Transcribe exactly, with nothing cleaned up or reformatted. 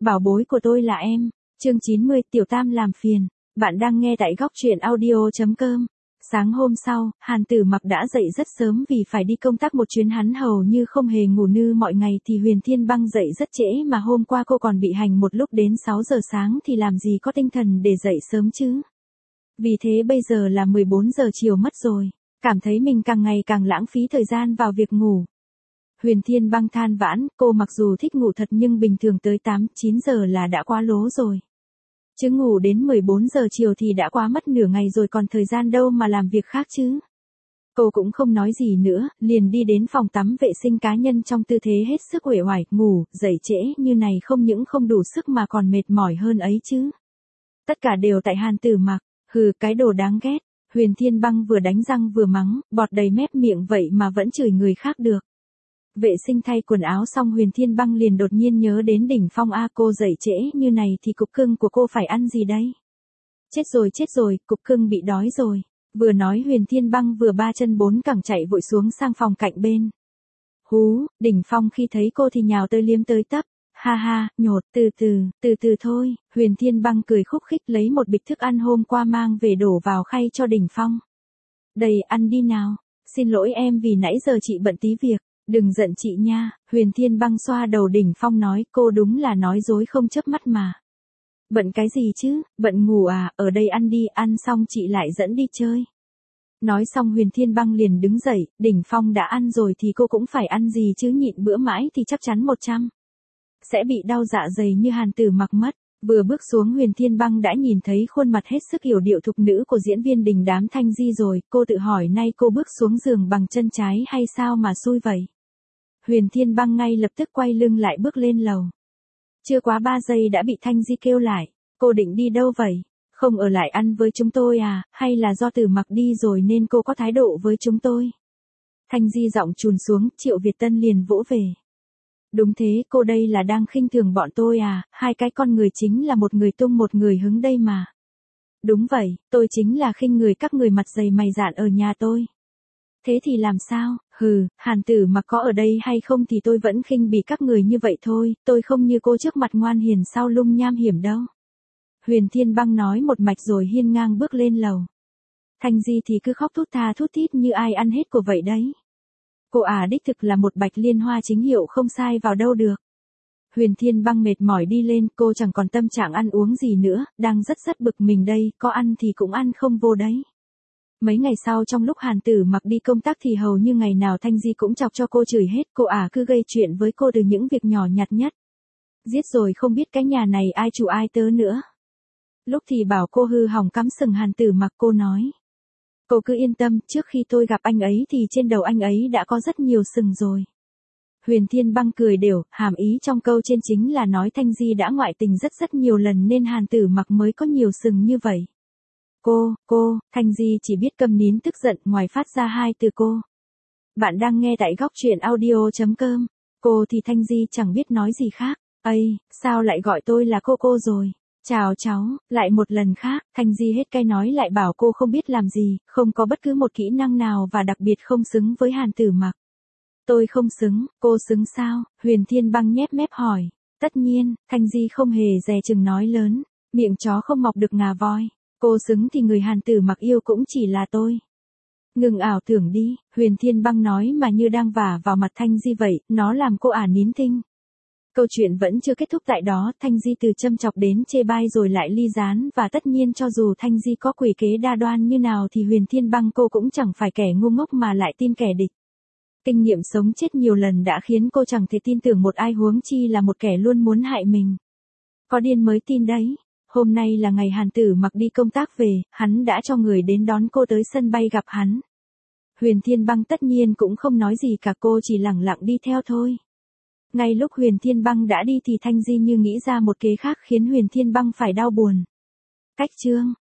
Bảo bối của tôi là em. Chương chín mươi, Tiểu Tam làm phiền. Bạn đang nghe tại góc truyện audio chấm com. Sáng hôm sau, Hàn Tử Mặc đã dậy rất sớm vì phải đi công tác một chuyến, hắn hầu như không hề ngủ nư mọi ngày thì Huyền Thiên Băng dậy rất trễ mà hôm qua cô còn bị hành một lúc đến sáu giờ sáng thì làm gì có tinh thần để dậy sớm chứ. Vì thế bây giờ là mười bốn giờ chiều mất rồi, cảm thấy mình càng ngày càng lãng phí thời gian vào việc ngủ. Huyền Thiên Băng than vãn, cô mặc dù thích ngủ thật nhưng bình thường tới tám, chín giờ là đã quá lố rồi. Chứ ngủ đến mười bốn giờ chiều thì đã quá mất nửa ngày rồi, còn thời gian đâu mà làm việc khác chứ. Cô cũng không nói gì nữa, liền đi đến phòng tắm vệ sinh cá nhân trong tư thế hết sức uể oải, ngủ, dậy trễ như này không những không đủ sức mà còn mệt mỏi hơn ấy chứ. Tất cả đều tại Hàn Tử Mặc, hừ cái đồ đáng ghét. Huyền Thiên Băng vừa đánh răng vừa mắng, bọt đầy mép miệng vậy mà vẫn chửi người khác được. Vệ sinh thay quần áo xong Huyền Thiên Băng liền đột nhiên nhớ đến Đỉnh Phong. A, cô dậy trễ như này thì cục cưng của cô phải ăn gì đây? Chết rồi chết rồi, cục cưng bị đói rồi. Vừa nói Huyền Thiên Băng vừa ba chân bốn cẳng chạy vội xuống sang phòng cạnh bên. Hú, Đỉnh Phong khi thấy cô thì nhào tới liếm tới tấp. Ha ha, nhột, từ từ, từ từ thôi. Huyền Thiên Băng cười khúc khích lấy một bịch thức ăn hôm qua mang về đổ vào khay cho Đỉnh Phong. Đây, ăn đi nào. Xin lỗi em vì nãy giờ chị bận tí việc. Đừng giận chị nha. Huyền Thiên Băng xoa đầu Đỉnh Phong nói, cô đúng là nói dối không chớp mắt mà. Bận cái gì chứ, bận ngủ à, ở đây ăn đi, ăn xong chị lại dẫn đi chơi. Nói xong Huyền Thiên Băng liền đứng dậy, Đỉnh Phong đã ăn rồi thì cô cũng phải ăn gì chứ, nhịn bữa mãi thì chắc chắn một trăm sẽ bị đau dạ dày như Hàn Tử Mặc mất. Vừa bước xuống Huyền Thiên Băng đã nhìn thấy khuôn mặt hết sức yểu điệu thục nữ của diễn viên đình đám Thanh Di rồi, cô tự hỏi nay cô bước xuống giường bằng chân trái hay sao mà xui vậy. Huyền Thiên Băng ngay lập tức quay lưng lại bước lên lầu. Chưa quá ba giây đã bị Thanh Di kêu lại, cô định đi đâu vậy? Không ở lại ăn với chúng tôi à, hay là do Tử Mặc đi rồi nên cô có thái độ với chúng tôi? Thanh Di giọng trùn xuống, Triệu Việt Tân liền vỗ về. Đúng thế, cô đây là đang khinh thường bọn tôi à, hai cái con người chính là một người tung một người hứng đây mà. Đúng vậy, tôi chính là khinh người các người mặt dày mày dạn ở nhà tôi. Thế thì làm sao, hừ, Hàn Tử Mặc có ở đây hay không thì tôi vẫn khinh bỉ các người như vậy thôi, tôi không như cô trước mặt ngoan hiền sau lưng nham hiểm đâu. Huyền Thiên Băng nói một mạch rồi hiên ngang bước lên lầu. Thanh Di thì cứ khóc thút tha thút thít như ai ăn hết của vậy đấy. Cô à đích thực là một bạch liên hoa chính hiệu không sai vào đâu được. Huyền Thiên Băng mệt mỏi đi lên, cô chẳng còn tâm trạng ăn uống gì nữa, đang rất rất bực mình đây, có ăn thì cũng ăn không vô đấy. Mấy ngày sau trong lúc Hàn Tử Mặc đi công tác thì hầu như ngày nào Thanh Di cũng chọc cho cô chửi hết, cô à cứ gây chuyện với cô từ những việc nhỏ nhặt nhất. Giết rồi không biết cái nhà này ai chủ ai tớ nữa. Lúc thì bảo cô hư hỏng cắm sừng Hàn Tử Mặc, cô nói. Cô cứ yên tâm, trước khi tôi gặp anh ấy thì trên đầu anh ấy đã có rất nhiều sừng rồi. Huyền Thiên Băng cười đều, hàm ý trong câu trên chính là nói Thanh Di đã ngoại tình rất rất nhiều lần nên Hàn Tử Mặc mới có nhiều sừng như vậy. Cô, cô, Thanh Di chỉ biết câm nín tức giận ngoài phát ra hai từ cô. Bạn đang nghe tại góc truyện audio chấm com. Cô thì Thanh Di chẳng biết nói gì khác. Ây, sao lại gọi tôi là cô cô rồi? Chào cháu, lại một lần khác, Thanh Di hết cay nói lại bảo cô không biết làm gì, không có bất cứ một kỹ năng nào và đặc biệt không xứng với Hàn Tử Mặc. Tôi không xứng, cô xứng sao? Huyền Thiên Băng nhép mép hỏi. Tất nhiên, Thanh Di không hề dè chừng nói lớn, miệng chó không mọc được ngà voi. Cô xứng thì người Hàn Tử Mặc yêu cũng chỉ là tôi. Ngừng ảo tưởng đi, Huyền Thiên Băng nói mà như đang vả vào mặt Thanh Di vậy, nó làm cô ả nín thinh. Câu chuyện vẫn chưa kết thúc tại đó, Thanh Di từ châm chọc đến chê bai rồi lại ly gián, và tất nhiên cho dù Thanh Di có quỷ kế đa đoan như nào thì Huyền Thiên Băng cô cũng chẳng phải kẻ ngu ngốc mà lại tin kẻ địch. Kinh nghiệm sống chết nhiều lần đã khiến cô chẳng thể tin tưởng một ai, huống chi là một kẻ luôn muốn hại mình. Có điên mới tin đấy. Hôm nay là ngày Hàn Tử Mặc đi công tác về, hắn đã cho người đến đón cô tới sân bay gặp hắn. Huyền Thiên Băng tất nhiên cũng không nói gì cả, cô chỉ lẳng lặng đi theo thôi. Ngay lúc Huyền Thiên Băng đã đi thì Thanh Di như nghĩ ra một kế khác khiến Huyền Thiên Băng phải đau buồn. Cách chương